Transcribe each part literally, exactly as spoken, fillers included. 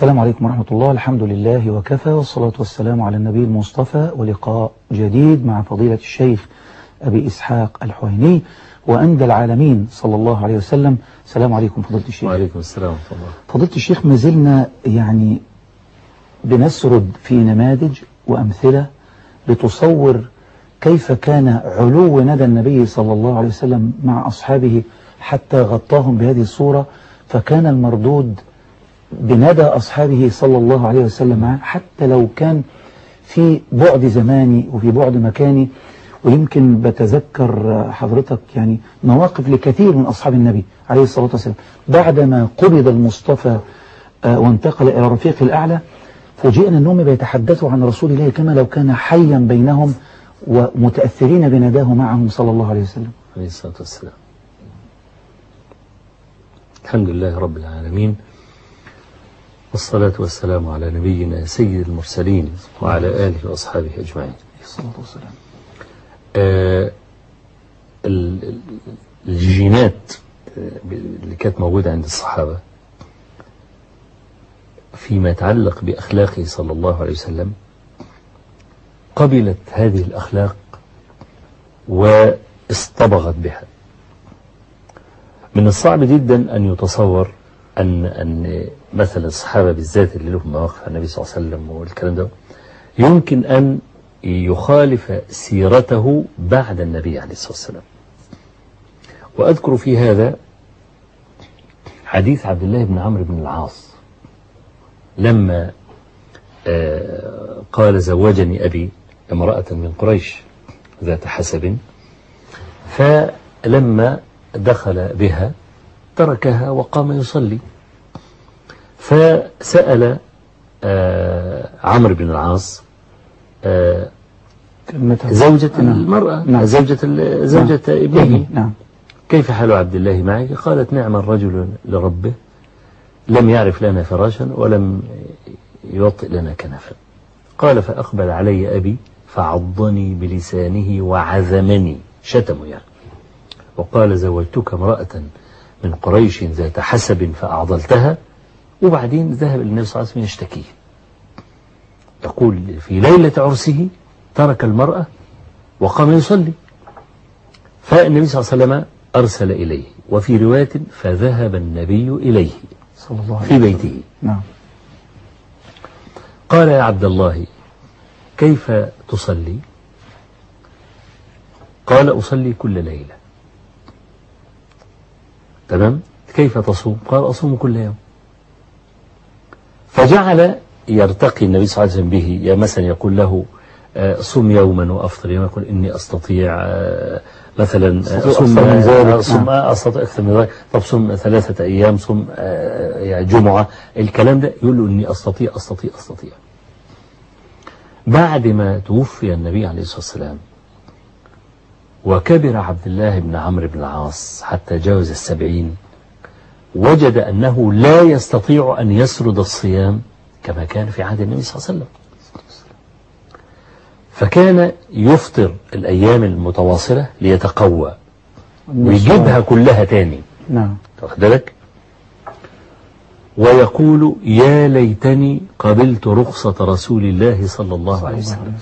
السلام عليكم ورحمة الله. الحمد لله وكفى، والصلاة والسلام على النبي المصطفى، ولقاء جديد مع فضيلة الشيخ أبي إسحاق الحويني وأندى العالمين صلى الله عليه وسلم. السلام عليكم فضيلة الشيخ. وعليكم السلام ورحمة الله. فضيلة الشيخ، ما زلنا يعني بنسرد في نماذج وأمثلة لتصور كيف كان علو ندى النبي صلى الله عليه وسلم مع أصحابه حتى غطاهم بهذه الصورة، فكان المردود بندى أصحابه صلى الله عليه وسلم معه حتى لو كان في بعد زماني وفي بعد مكاني. ويمكن بتذكر حضرتك يعني مواقف لكثير من أصحاب النبي عليه الصلاة والسلام بعدما قبض المصطفى وانتقل إلى رفيق الأعلى، فوجئنا أنهم بيتحدثوا عن رسول الله كما لو كان حيا بينهم ومتأثرين بنداه معهم صلى الله عليه وسلم عليه الصلاة والسلام. الحمد لله رب العالمين، والصلاة والسلام على نبينا سيد المرسلين وعلى آله وأصحابه أجمعين. الصلاة والسلام. آه الجينات اللي كانت موجودة عند الصحابة فيما يتعلق بأخلاقه صلى الله عليه وسلم قبلت هذه الأخلاق واصطبغت بها. من الصعب جدا أن يتصور أن أن مثلا الصحابة بالذات اللي لهم مواقف النبي صلى الله عليه وسلم والكلام ده يمكن أن يخالف سيرته بعد النبي عليه الصلاة والسلام. وأذكر في هذا حديث عبد الله بن عمرو بن العاص لما قال زوجني أبي امرأة من قريش ذات حسب، فلما دخل بها تركها وقام يصلي، فسأل عمرو بن العاص زوجة المرأة نعم. زوجة زوجة نعم. ابنه نعم. كيف حال عبد الله معك؟ قالت نعم الرجل لربه، لم يعرف لنا فراشا ولم يوطئ لنا كنفا. قال فأقبل علي أبي فعضني بلسانه وعذمني، شتمه يعني، وقال زوجتك امرأة من قريش ذات حسب فأعضلتها. وبعدين ذهب النبي صلى الله عليه وسلم يشتكيه، يقول في ليلة عرسه ترك المرأة وقام يصلي. فالنبي صلى الله عليه وسلم أرسل إليه، وفي رواية فذهب النبي إليه صلى الله عليه في بيته. نعم. قال يا عبد الله كيف تصلي؟ قال أصلي كل ليلة. تمام. كيف تصوم؟ قال أصوم كل يوم. فجعل يرتقي النبي صلى الله عليه وسلم به، يا مثلا يقول له صم يوما وأفطر يوما، يقول إني أستطيع مثلا أصوم أصوم أستطيع أكثر من ذلك، طب صم ثلاثة أيام، صم يعني جمعة، الكلام ده يقول له إني أستطيع أستطيع أستطيع. بعد ما توفي النبي عليه الصلاة والسلام وكبر عبد الله بن عمرو بن العاص حتى جاوز السبعين، وجد أنه لا يستطيع أن يسرد الصيام كما كان في عهد النبي صلى الله عليه وسلم، فكان يفطر الأيام المتواصلة ليتقوى ويجيبها كلها تاني. نعم. واخد بالك؟ ويقول يا ليتني قبلت رخصة رسول الله صلى الله عليه وسلم.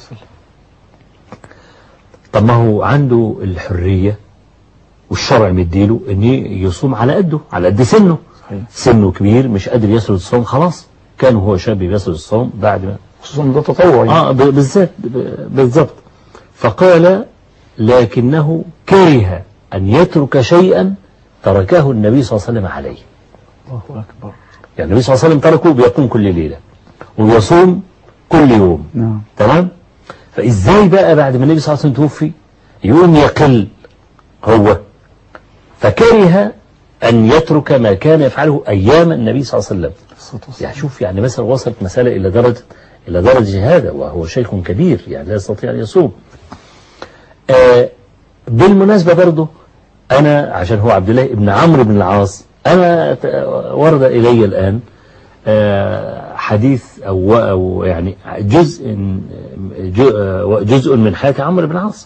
طب ما هو عنده الحرية والشرع مديله ان يصوم على قده، على قد سنه. صحيح. سنه كبير مش قادر يسرد الصوم، خلاص كان هو شاب يسرد الصوم بعد ما خصوصا ده تطوعي. اه بالذات بالضبط. فقال لكنه كره ان يترك شيئا تركه النبي صلى الله عليه وسلم عليه. الله اكبر. يعني النبي صلى الله عليه وسلم تركه بيقوم كل ليلة ويصوم كل يوم. نعم. تمام. فازاي بقى بعد ما النبي صلى الله عليه وسلم توفي يقوم يقل هو؟ فكره أن يترك ما كان يفعله أيام النبي صلى الله عليه وسلم. يعني شوف، يعني مثلا وصلت مسألة إلى درجة إلى درجة هذا وهو شيخ كبير يعني لا يستطيع أن يصوم. آه بالمناسبة برضه أنا عشان هو عبد الله بن عمرو بن العاص، أنا ورد إلي الآن آه حديث أو أو يعني جزء جزء من حياة عمرو بن العاص.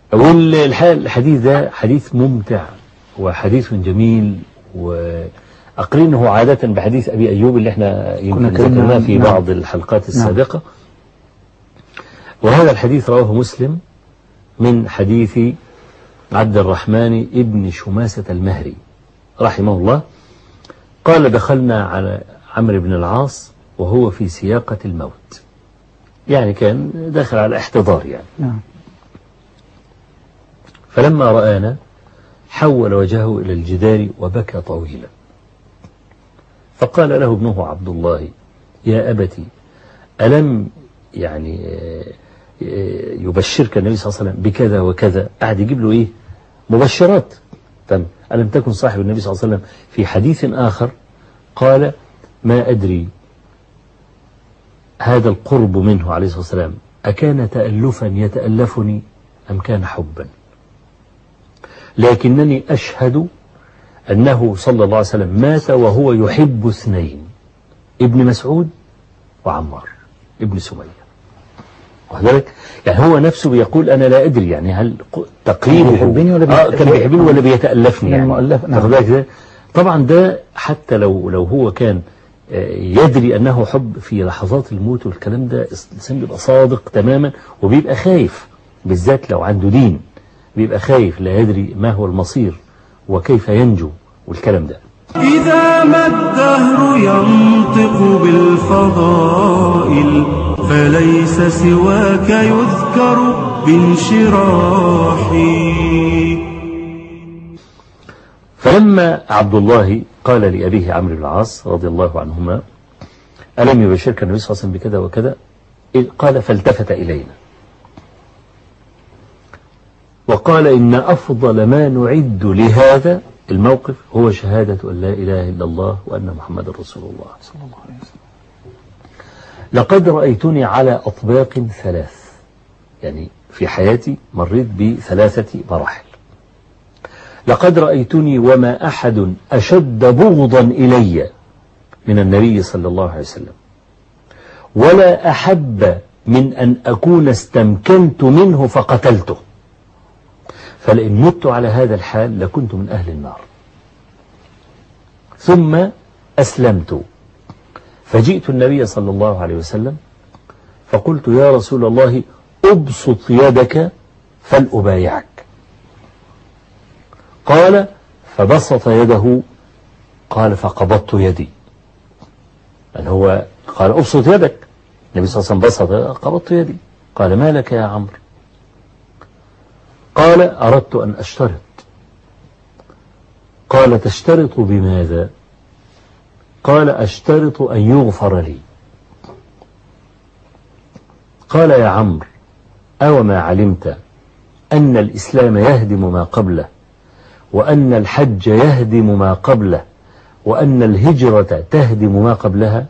والحديث ده حديث ممتع وحديث جميل، أقرنه عادة بحديث أبي أيوب اللي احنا يمكن ذكرناه في نعم. بعض الحلقات السابقة. نعم. وهذا الحديث رواه مسلم من حديث عبد الرحمن ابن شماسة المهري رحمه الله قال دخلنا على عمرو بن العاص وهو في سياقة الموت، يعني كان داخل على احتضار يعني. نعم. فلما رآنا حول وجهه إلى الجدار وبكى طويلا، فقال له ابنه عبد الله يا أبتي ألم يعني يبشرك النبي صلى الله عليه وسلم بكذا وكذا، قاعد يجيب له إيه مبشرات. تم ألم تكن صاحب النبي صلى الله عليه وسلم في حديث آخر قال ما أدري هذا القرب منه عليه الصلاة والسلام أكان تألفا يتألفني أم كان حبا، لكنني أشهد أنه صلى الله عليه وسلم مات وهو يحب اثنين، ابن مسعود وعمار ابن سمية. وذلك يعني هو نفسه بيقول أنا لا أدري يعني هل تقريبه بيحبني ولا آه كان بيحبني ولا بيتألفني يعني. نعم. طبعا ده حتى لو لو هو كان يدري أنه حب في لحظات الموت والكلام ده، الإنسان بيبقى صادق تماما وبيبقى خايف، بالذات لو عنده دين بيبقى خايف لا يدري ما هو المصير وكيف ينجو والكلام ده. إذا ما الدهر ينطق بالفضائل فليس سواك يذكر بانشراحي. فلما عبد الله قال لأبيه عمرو بن العاص رضي الله عنهما ألم يبشرك النبي صلى الله عليه وسلم بكذا وكذا، قال فالتفت إلينا وقال إن أفضل ما نعد لهذا الموقف هو شهادة أن لا إله إلا الله وأن محمد رسول الله صلى الله عليه وسلم. لقد رأيتني على أطباق ثلاث، يعني في حياتي مريت بثلاثة مراحل. لقد رأيتني وما أحد أشد بغضا إلي من النبي صلى الله عليه وسلم، ولا أحب من أن أكون استمكنت منه فقتلته، فلئن مت على هذا الحال لكنت من أهل النار. ثم أسلمت فجئت النبي صلى الله عليه وسلم فقلت يا رسول الله أبسط يدك فلأبايعك. قال فبسط يده، قال فقبضت يدي، يعني هو قال أبسط يدك، النبي صلى الله عليه وسلم بسط، قبضت يدي. قال ما لك يا عمرو؟ قال أردت أن أشترط. قال تشترط بماذا؟ قال أشترط أن يغفر لي. قال يا عمرو أو ما علمت أن الإسلام يهدم ما قبله، وأن الحج يهدم ما قبله، وأن الهجرة تهدم ما قبلها؟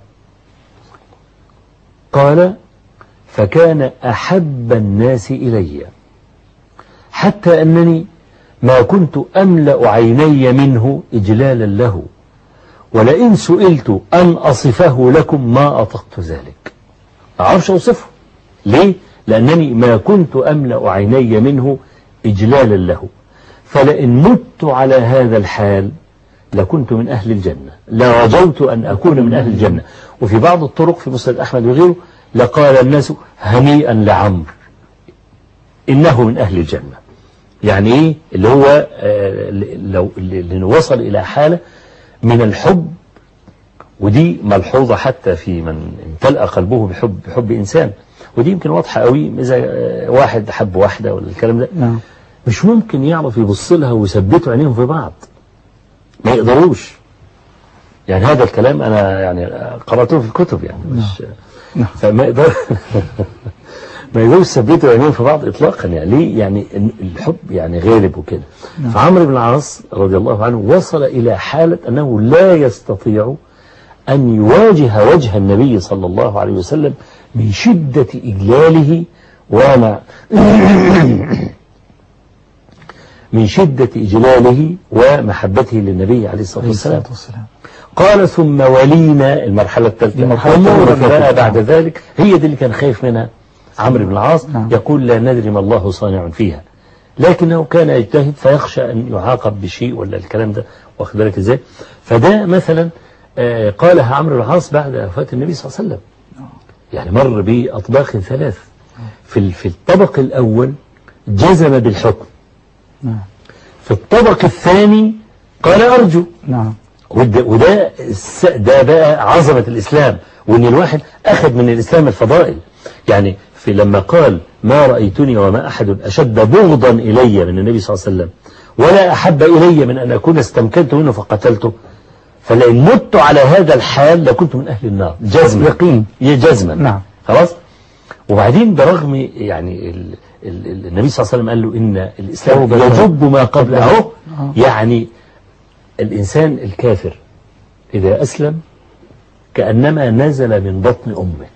قال فكان أحب الناس إلي حتى أنني ما كنت أملأ عيني منه إجلالا له، ولئن سئلت أن أصفه لكم ما أطقت ذلك. أعرفش أوصفه ليه؟ لأنني ما كنت أملأ عيني منه إجلالا له، فلئن مت على هذا الحال لكنت من أهل الجنة، لرجوت أن أكون من أهل الجنة. وفي بعض الطرق في مسند أحمد وغيره لقال الناس هنيئا لعمرو إنه من أهل الجنة. يعني إيه اللي هو آه لو اللي وصل إلى حالة من الحب، ودي ملحوظة حتى في من امتلأ قلبه بحب بحب إنسان، ودي يمكن واضحة قوي. إذا آه واحد حب واحدة ولا الكلام ده نعم. مش ممكن يعرف يبص لها ويثبتوا عينيهم في بعض، ما يقدروش. يعني هذا الكلام أنا يعني قرأته في الكتب يعني مش نعم. فما يقدر ما يقدروا يثبتوا عينيهم في بعض إطلاقا. يعني ليه؟ يعني الحب يعني غالب وكده. نعم. فعمرو بن العاص رضي الله عنه وصل إلى حالة أنه لا يستطيع أن يواجه وجه النبي صلى الله عليه وسلم من شدة إجلاله وما من شدة إجلاله ومحبته للنبي عليه الصلاة والسلام. قال ثم ولينا المرحلة الثالثة أمورا بعد ذلك، هي دي اللي كان خايف منها عمرو بن العاص. نعم. يقول لا ندري ما الله صانع فيها، لكنه كان يجتهد فيخشى أن يعاقب بشيء ولا الكلام ده، واخد بالك إزاي؟ فده مثلا آه قالها عمرو بن العاص بعد وفاة النبي صلى الله عليه وسلم. يعني مر بأطباق ثلاث. في في الطبق الأول جزم بالحكم. نعم. في الطبق الثاني قال أرجو. نعم. وده, وده ده بقى عظمة الإسلام، وإن الواحد أخذ من الإسلام الفضائل. يعني في لما قال ما رأيتني وما أحد أشد بغضا إلي من النبي صلى الله عليه وسلم ولا أحب إلي من أن أكون استمكنت منه فقتلته، فلئن مت على هذا الحال لكنت من أهل النار جزما. يقين. جزما. نعم. خلاص. وبعدين برغم يعني ال ال ال النبي صلى الله عليه وسلم قال له إن الإسلام يجب ما قبله أهو. يعني الإنسان الكافر إذا أسلم كأنما نزل من بطن أمه،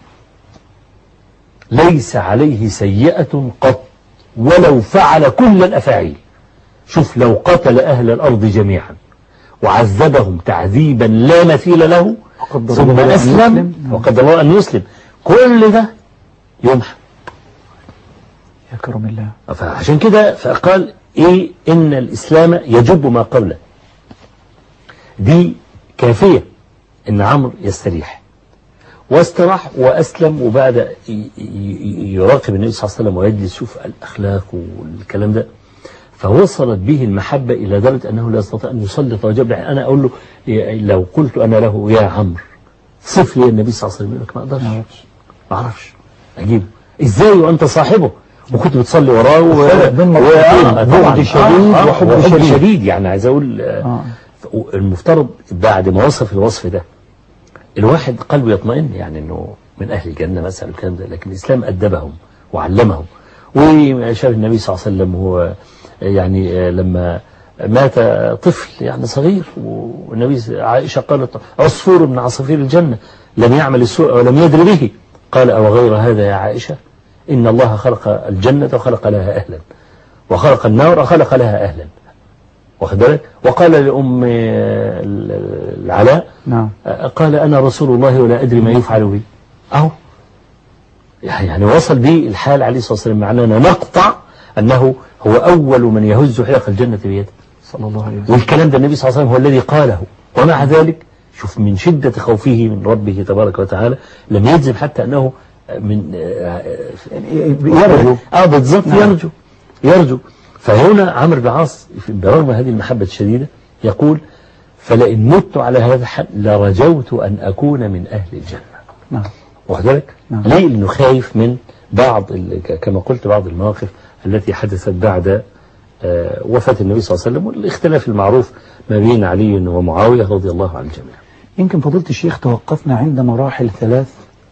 ليس عليه سيئة قط ولو فعل كل الأفاعيل. شوف لو قتل أهل الأرض جميعا وعذبهم تعذيبا لا مثيل له ثم أسلم وقدر الله أن يسلم، كل ده يمحى. يا كرم الله. فعشان كده فقال إيه إن الإسلام يجب ما قبله. دي كافية إن عمرو يستريح، واستراح وأسلم، وبعد يراقب النبي صلى الله عليه وسلم ويجلس يشوف الأخلاق والكلام ده، فوصلت به المحبة إلى درجة أنه لا يستطيع أن يسلط وجبه. أنا أقول له لو قلت أنا له يا عمرو صف لي النبي صلى الله عليه وسلم، يقول لك ما أقدرش ما أعرفش أجيبه إزاي وأنت صاحبه وكنت بتصلي وراه وبعد شديد وحب شديد. شديد يعني عايز أقول آه. المفترض بعد ما وصف الوصف ده الواحد قلبه يطمئن، يعني أنه من أهل الجنة مثلا الكلام ده، لكن الإسلام أدبهم وعلمهم. وشاف النبي صلى الله عليه وسلم هو يعني لما مات طفل يعني صغير، والنبي عائشة قالت عصفور من عصافير الجنة لم يعمل السوء ولم يدري به، قال أو غير هذا يا عائشة إن الله خلق الجنة وخلق لها أهلا وخلق النار وخلق لها أهلا، واخد بالك؟ وقال لأم العلاء نعم. قال أنا رسول الله ولا أدري ما يفعل بي. أهو يعني وصل به الحال عليه الصلاة والسلام، معنانا نقطع أنه هو أول من يهز حلق الجنة بيده صلى الله عليه وسلم، والكلام ده النبي صلى الله عليه وسلم هو الذي قاله، ومع ذلك شوف من شدة خوفه من ربه تبارك وتعالى لم يجزم حتى أنه من يرجو. اه بالضبط. نعم. يرجو يرجو فهنا عمرو بن العاص برغم هذه المحبة الشديدة يقول فلئن مت على هذا الحال لرجوت أن أكون من أهل الجنة. نعم. واخد بالك؟ نعم. ليه؟ لأنه خايف من بعض كما قلت بعض المواقف التي حدثت بعد آه وفاة النبي صلى الله عليه وسلم والاختلاف المعروف ما بين علي ومعاوية رضي الله عن الجميع. يمكن فضيلة الشيخ توقفنا عند مراحل ثلاث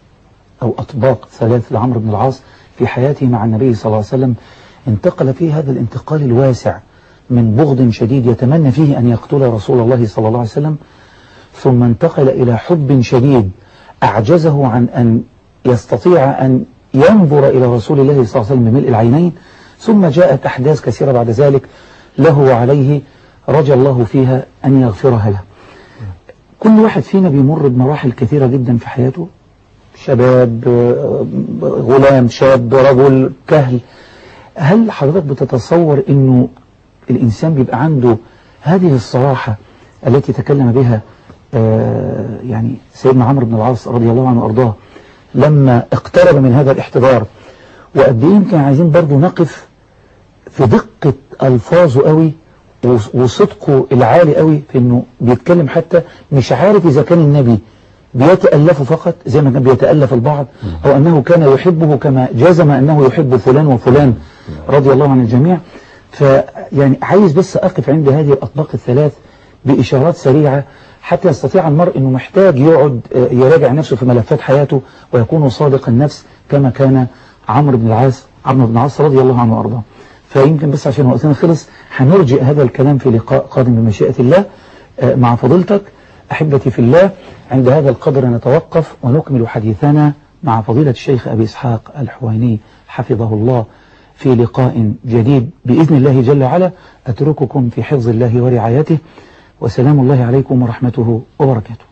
أو أطباق ثلاث لعمرو بن العاص في حياته مع النبي صلى الله عليه وسلم، انتقل فيه هذا الانتقال الواسع من بغض شديد يتمنى فيه أن يقتل رسول الله صلى الله عليه وسلم، ثم انتقل إلى حب شديد أعجزه عن أن يستطيع أن ينظر إلى رسول الله صلى الله عليه وسلم بملء العينين، ثم جاءت أحداث كثيرة بعد ذلك له وعليه رجى الله فيها أن يغفرها له. كل واحد فينا بيمر بمراحل كثيرة جدا في حياته، شباب، غلام، شاب، رجل، كهل. هل حضرتك بتتصور انه الانسان بيبقى عنده هذه الصراحة التي تكلم بها آه يعني سيدنا عمرو بن العاص رضي الله عنه وارضاه لما اقترب من هذا الاحتضار؟ وقد ايه يمكن عايزين برضو نقف في دقة الفاظه قوي وصدقه العالي قوي في انه بيتكلم حتى مش عارف اذا كان النبي بيتألف فقط زي ما كان بيتألف البعض أو أنه كان يحبه كما جزم أنه يحب فلان وفلان رضي الله عن الجميع. فيعني عايز بس أقف عند هذه الأطباق الثلاث بإشارات سريعة حتى يستطيع المرء أنه محتاج يقعد يراجع نفسه في ملفات حياته ويكون صادق النفس كما كان عمرو بن العاص عمرو بن العاص رضي الله عنه وأرضاه. فيمكن بس عشان وقتنا خلص هنرجئ هذا الكلام في لقاء قادم بمشيئة الله مع فضيلتك. أحبتي في الله، عند هذا القدر نتوقف ونكمل حديثنا مع فضيلة الشيخ أبي إسحاق الحويني حفظه الله في لقاء جديد بإذن الله جل وعلا. أترككم في حفظ الله ورعايته، وسلام الله عليكم ورحمته وبركاته.